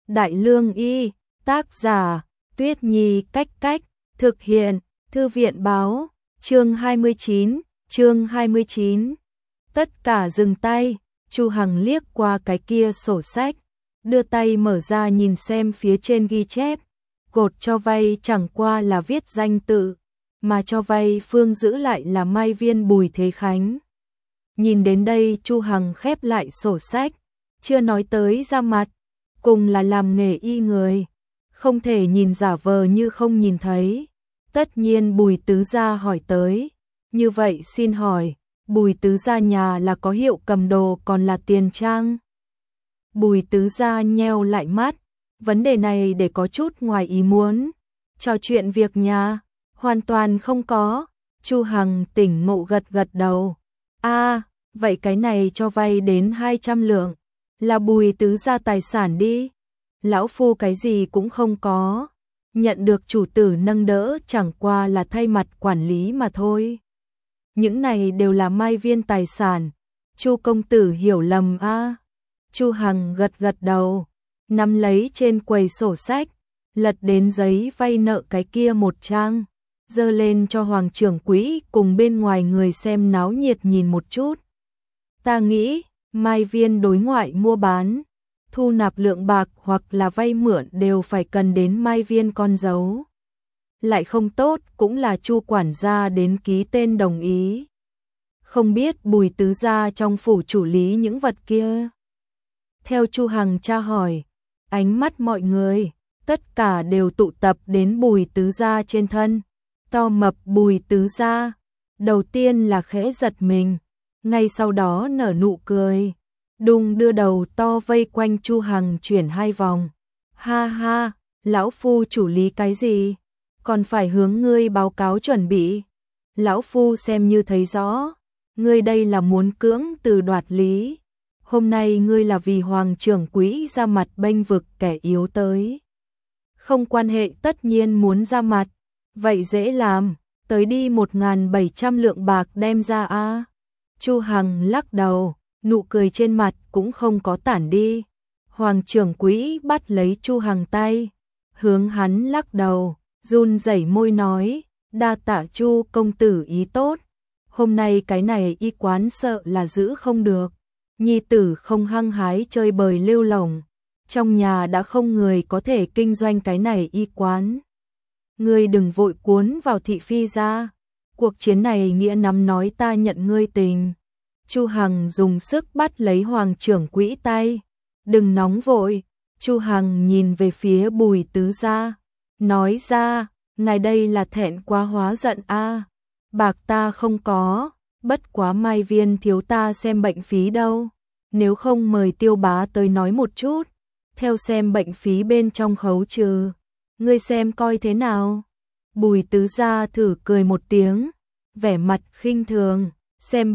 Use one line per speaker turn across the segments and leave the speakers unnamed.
Đại Lương Y, tác giả, Tuyết Nhi Cách Cách, thực hiện, Thư viện báo, chương 29. Tất cả dừng tay, Chu Hằng liếc qua cái kia sổ sách, đưa tay mở ra nhìn xem phía trên ghi chép, cột cho vay chẳng qua là viết danh tự, mà cho vay phương giữ lại là Mai Viên Bùi Thế Khánh. Nhìn đến đây Chu Hằng khép lại sổ sách, chưa nói tới ra mặt, cùng là làm nghề y người, không thể nhìn giả vờ như không nhìn thấy. Tất nhiên Bùi Tứ Gia hỏi tới, như vậy xin hỏi, Bùi Tứ Gia nhà là có hiệu cầm đồ còn là tiền trang? Bùi Tứ Gia nheo lại mắt, vấn đề này để có chút ngoài ý muốn. Trò chuyện việc nhà, hoàn toàn không có. Chu Hằng tỉnh ngộ gật gật đầu. Vậy cái này cho vay đến 200 lượng, là Bùi Tứ Gia tài sản đi. Lão phu cái gì cũng không có, nhận được chủ tử nâng đỡ chẳng qua là thay mặt quản lý mà thôi. Những này đều là Mai Viên tài sản, Chu công tử hiểu lầm a. Chu Hằng gật gật đầu, nắm lấy trên quầy sổ sách, lật đến giấy vay nợ cái kia một trang, dơ lên cho Hoàng trưởng quỹ cùng bên ngoài người xem náo nhiệt nhìn một chút. Ta nghĩ, Mai Viên đối ngoại mua bán, thu nạp lượng bạc hoặc là vay mượn đều phải cần đến Mai Viên con dấu. Lại không tốt cũng là Chu quản gia đến ký tên đồng ý. Không biết Bùi Tứ Gia trong phủ chủ lý những vật kia. Theo Chu Hằng tra hỏi, ánh mắt mọi người, tất cả đều tụ tập đến Bùi Tứ Gia trên thân. To mập Bùi Tứ Gia, đầu tiên là khẽ giật mình, ngay sau đó nở nụ cười, đùng đưa đầu to vây quanh Chu Hằng chuyển 2 vòng. Ha ha, lão phu chủ lý cái gì? Còn phải hướng ngươi báo cáo chuẩn bị. Lão phu xem như thấy rõ, ngươi đây là muốn cưỡng từ đoạt lý. Hôm nay ngươi là vì Hoàng trưởng quỹ ra mặt bênh vực kẻ yếu tới. Không quan hệ tất nhiên muốn ra mặt, vậy dễ làm, tới đi 1.700 lượng bạc đem ra a. Chu Hằng lắc đầu, nụ cười trên mặt cũng không có tản đi. Hoàng trưởng quỹ bắt lấy Chu Hằng tay, hướng hắn lắc đầu, run rẩy môi nói, đa tạ Chu công tử ý tốt. Hôm nay cái này y quán sợ là giữ không được. Nhi tử không hăng hái chơi bời lêu lổng, trong nhà đã không người có thể kinh doanh cái này y quán. Ngươi đừng vội cuốn vào thị phi ra, cuộc chiến này nghĩa nắm nói ta nhận ngươi tình. Chu Hằng dùng sức bắt lấy Hoàng trưởng quỹ tay, đừng nóng vội. Chu Hằng nhìn về phía Bùi Tứ Gia, nói ra, ngài đây là thẹn quá hóa giận a. Bạc ta không có, bất quá Mai Viên thiếu ta xem bệnh phí đâu, nếu không mời Tiêu bá tới nói một chút, theo xem bệnh phí bên trong khấu trừ, ngươi xem coi thế nào. Bùi Tứ Gia thử cười một tiếng, vẻ mặt khinh thường, xem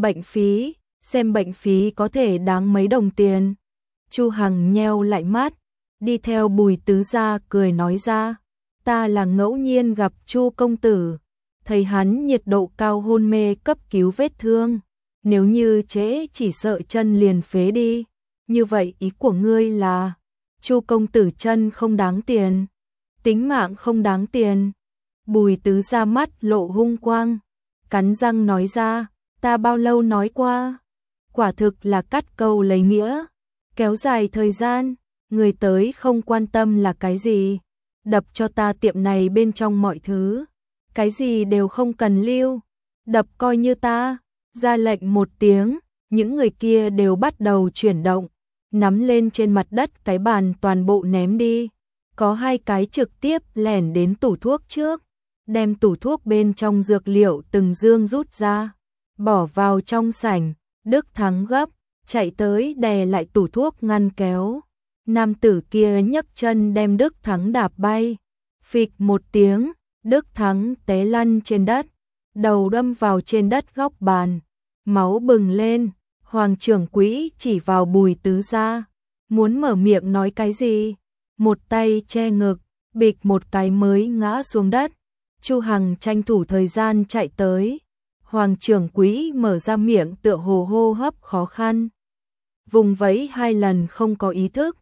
bệnh phí có thể đáng mấy đồng tiền. Chu Hằng nheo lại mắt, đi theo Bùi Tứ Gia cười nói ra, ta là ngẫu nhiên gặp Chu công tử, thấy hắn nhiệt độ cao hôn mê cấp cứu vết thương, nếu như trễ chỉ sợ chân liền phế đi. Như vậy ý của ngươi là Chu công tử chân không đáng tiền, tính mạng không đáng tiền. Bùi Tứ Gia mắt lộ hung quang, cắn răng nói ra, ta bao lâu nói qua, quả thực là cắt câu lấy nghĩa, kéo dài thời gian, người tới không quan tâm là cái gì, đập cho ta tiệm này bên trong mọi thứ, cái gì đều không cần lưu, đập coi như ta. Ra lệnh một tiếng, những người kia đều bắt đầu chuyển động, nắm lên trên mặt đất cái bàn toàn bộ ném đi. Có 2 cái trực tiếp lẻn đến tủ thuốc trước, đem tủ thuốc bên trong dược liệu từng dương rút ra, bỏ vào trong sảnh. Đức Thắng gấp, chạy tới đè lại tủ thuốc ngăn kéo. Nam tử kia nhấc chân đem Đức Thắng đạp bay. Phịch một tiếng, Đức Thắng té lăn trên đất, đầu đâm vào trên đất góc bàn, máu bừng lên. Hoàng trưởng quỹ chỉ vào Bùi Tứ Gia, muốn mở miệng nói cái gì, một tay che ngực, bịch một cái mới ngã xuống đất. Chu Hằng tranh thủ thời gian chạy tới, Hoàng trưởng quỹ mở ra miệng tựa hồ hô hấp khó khăn, vùng vẫy 2 lần không có ý thức.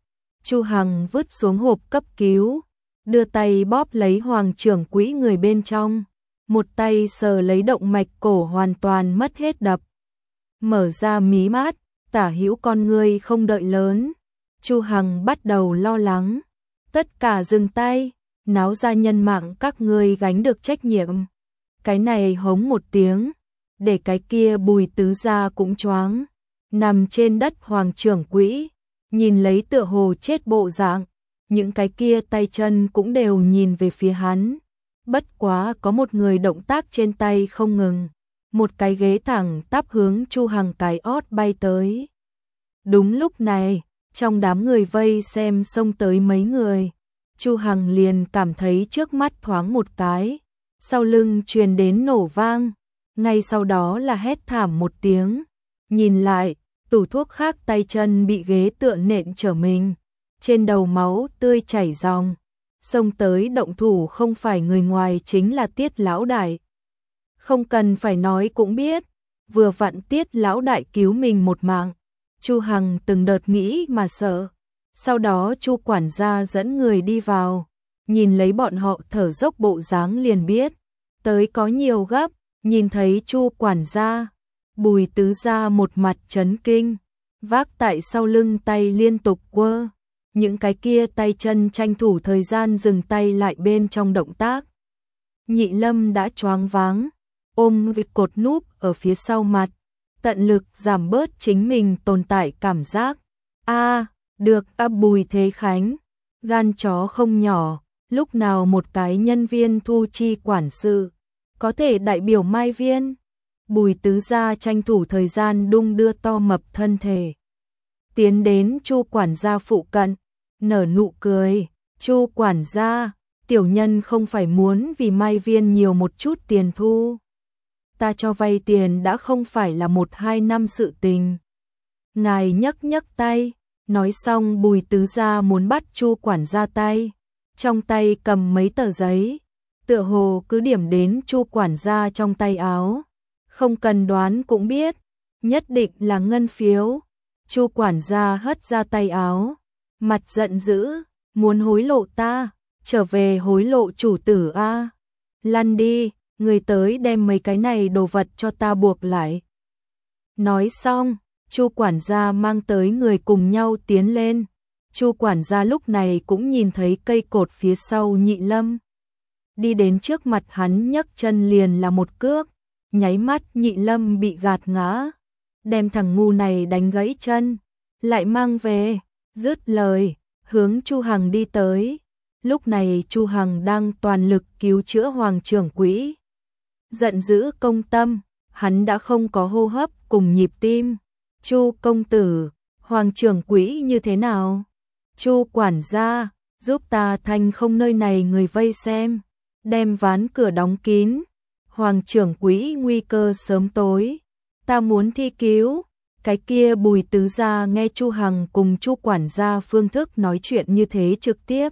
Chu Hằng vứt xuống hộp cấp cứu, đưa tay bóp lấy Hoàng trưởng quỹ người bên trong, một tay sờ lấy động mạch cổ hoàn toàn mất hết đập. Mở ra mí mắt, tả hữu con ngươi không đợi lớn, Chu Hằng bắt đầu lo lắng. Tất cả dừng tay, náo ra nhân mạng các ngươi gánh được trách nhiệm. Cái này hống một tiếng, để cái kia Bùi Tứ Gia cũng choáng. Nằm trên đất Hoàng trưởng quỹ, nhìn lấy tựa hồ chết bộ dạng, những cái kia tay chân cũng đều nhìn về phía hắn. Bất quá có một người động tác trên tay không ngừng, một cái ghế thẳng tắp hướng Chu Hằng cái ót bay tới. Đúng lúc này, trong đám người vây xem xông tới mấy người, Chu Hằng liền cảm thấy trước mắt thoáng một cái, sau lưng truyền đến nổ vang, ngay sau đó là hét thảm một tiếng. Nhìn lại, tủ thuốc khác tay chân bị ghế tựa nện trở mình, trên đầu máu tươi chảy ròng. Xông tới động thủ không phải người ngoài chính là Tiết lão đại. Không cần phải nói cũng biết, vừa vặn Tiết lão đại cứu mình một mạng. Chu Hằng từng đợt nghĩ mà sợ. Sau đó Chu quản gia dẫn người đi vào, nhìn lấy bọn họ thở dốc bộ dáng liền biết, tới có nhiều gấp. Nhìn thấy Chu quản gia, Bùi Tứ Gia một mặt chấn kinh, vác tại sau lưng tay liên tục quơ. Những cái kia tay chân tranh thủ thời gian dừng tay lại bên trong động tác. Nhị Lâm đã choáng váng, ôm vịt cột núp ở phía sau mặt, tận lực giảm bớt chính mình tồn tại cảm giác. Được Bùi Thế Khánh, gan chó không nhỏ, lúc nào một cái nhân viên thu chi quản sự, có thể đại biểu Mai Viên. Bùi Tứ Gia tranh thủ thời gian đung đưa to mập thân thể, tiến đến Chu quản gia phụ cận, nở nụ cười. Chu quản gia, tiểu nhân không phải muốn vì Mai Viên nhiều một chút tiền thu. Ta cho vay tiền đã không phải là 1-2 năm sự tình. Ngài nhấc nhấc tay, nói xong Bùi Tứ Gia muốn bắt Chu quản gia tay, trong tay cầm mấy tờ giấy, tựa hồ cứ điểm đến Chu quản gia trong tay áo. Không cần đoán cũng biết, nhất định là ngân phiếu. Chu quản gia hất ra tay áo, mặt giận dữ, muốn hối lộ ta, trở về hối lộ chủ tử a. Lăn đi, người tới đem mấy cái này đồ vật cho ta buộc lại. Nói xong, Chu quản gia mang tới người cùng nhau tiến lên. Chu quản gia lúc này cũng nhìn thấy cây cột phía sau Nhị Lâm. Đi đến trước mặt hắn nhấc chân liền là một cước, nháy mắt Nhị Lâm bị gạt ngã, đem thằng ngu này đánh gãy chân, lại mang về. Dứt lời, hướng Chu Hằng đi tới. Lúc này Chu Hằng đang toàn lực cứu chữa Hoàng trưởng quỹ. Giận dữ công tâm, hắn đã không có hô hấp cùng nhịp tim. Chu công tử, Hoàng trưởng quỹ như thế nào? Chu quản gia, giúp ta thanh không nơi này người vây xem, đem ván cửa đóng kín. Hoàng trưởng quỹ nguy cơ sớm tối, ta muốn thi cứu. Cái kia Bùi Tứ Gia nghe Chu Hằng cùng Chu quản gia phương thức nói chuyện như thế trực tiếp,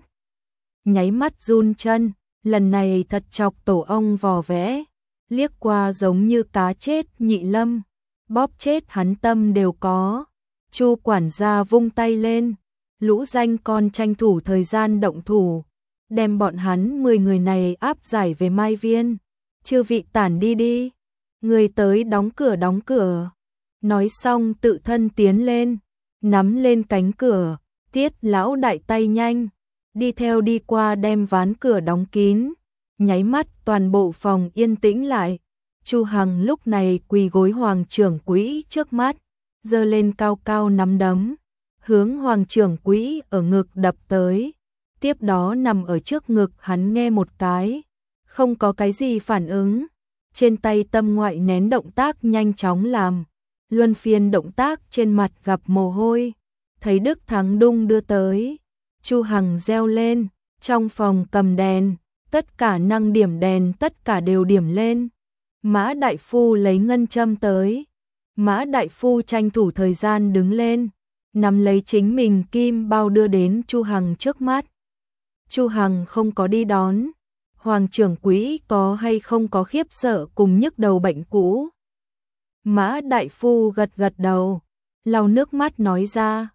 nháy mắt run chân, lần này thật chọc tổ ong vò vẽ, liếc qua giống như cá chết Nhị Lâm, bóp chết hắn tâm đều có. Chu quản gia vung tay lên, lũ danh con tranh thủ thời gian động thủ, đem bọn hắn 10 người này áp giải về Mai Viên. Chư vị tản đi đi, người tới đóng cửa đóng cửa. Nói xong tự thân tiến lên, nắm lên cánh cửa, Tiết lão đại tay nhanh, đi theo đi qua đem ván cửa đóng kín, nháy mắt toàn bộ phòng yên tĩnh lại. Chu Hằng lúc này quỳ gối Hoàng trưởng quỹ trước mắt, giơ lên cao cao nắm đấm, hướng Hoàng trưởng quỹ ở ngực đập tới. Tiếp đó nằm ở trước ngực hắn nghe một cái, không có cái gì phản ứng. Trên tay tâm ngoại nén động tác nhanh chóng làm, luân phiên động tác trên mặt gặp mồ hôi. Thấy Đức Thắng đung đưa tới, Chu Hằng reo lên, trong phòng cầm đèn, tất cả năng điểm đèn tất cả đều điểm lên. Mã đại phu lấy ngân châm tới. Mã đại phu tranh thủ thời gian đứng lên, nắm lấy chính mình kim bao đưa đến Chu Hằng trước mắt. Chu Hằng không có đi đón. Hoàng trưởng quỹ có hay không có khiếp sợ cùng nhức đầu bệnh cũ? Mã đại phu gật gật đầu, lau nước mắt nói ra,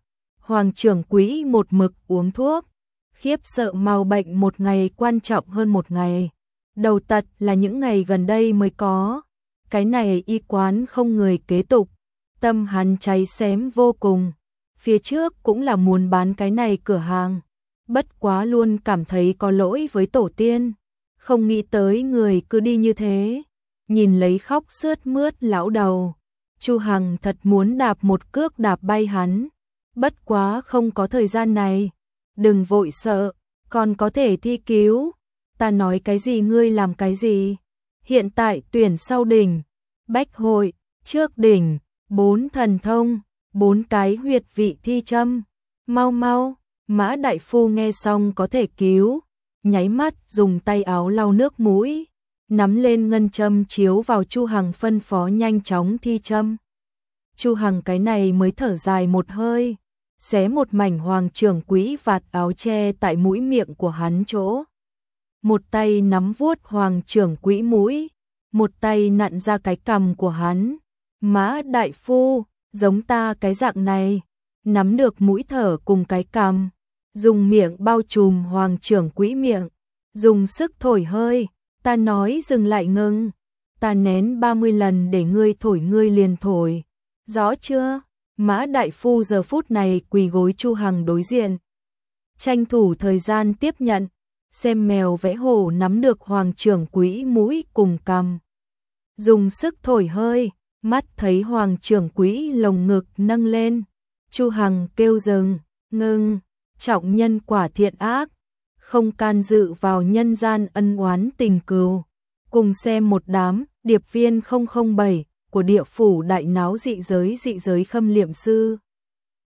Hoàng trưởng quỹ một mực uống thuốc, khiếp sợ mau bệnh một ngày quan trọng hơn một ngày. Đầu tật là những ngày gần đây mới có. Cái này y quán không người kế tục. Tâm hắn cháy xém vô cùng. Phía trước cũng là muốn bán cái này cửa hàng. Bất quá luôn cảm thấy có lỗi với tổ tiên. Không nghĩ tới người cứ đi như thế. Nhìn lấy khóc sướt mướt lão đầu. Chu Hằng thật muốn đạp một cước đạp bay hắn. Bất quá không có thời gian này. Đừng vội sợ, còn có thể thi cứu. Ta nói cái gì ngươi làm cái gì. Hiện tại tuyển sau đỉnh, bách hội, trước đỉnh, 4 thần thông, 4 cái huyệt vị thi châm. Mau mau, Mã đại phu nghe xong có thể cứu. Nháy mắt dùng tay áo lau nước mũi. Nắm lên ngân châm chiếu vào Chu Hằng phân phó nhanh chóng thi châm. Chu Hằng cái này mới thở dài một hơi. Xé một mảnh hoàng trưởng quỹ vạt áo che tại mũi miệng của hắn chỗ. Một tay nắm vuốt hoàng trưởng quỹ mũi, một tay nặn ra cái cằm của hắn. Mã đại phu, giống ta cái dạng này, nắm được mũi thở cùng cái cằm, dùng miệng bao trùm hoàng trưởng quỹ miệng, dùng sức thổi hơi, ta nói dừng lại ngừng, ta nén 30 lần để ngươi thổi ngươi liền thổi, rõ chưa? Mã đại phu giờ phút này quỳ gối Chu Hằng đối diện. Tranh thủ thời gian tiếp nhận, xem mèo vẽ hổ nắm được hoàng trưởng quỹ mũi cùng cằm. Dùng sức thổi hơi, mắt thấy hoàng trưởng quỹ lồng ngực nâng lên. Chu Hằng kêu dừng, ngưng, trọng nhân quả thiện ác, không can dự vào nhân gian ân oán tình cừu. Cùng xem một đám điệp viên 007 của địa phủ đại náo dị giới khâm liệm sư.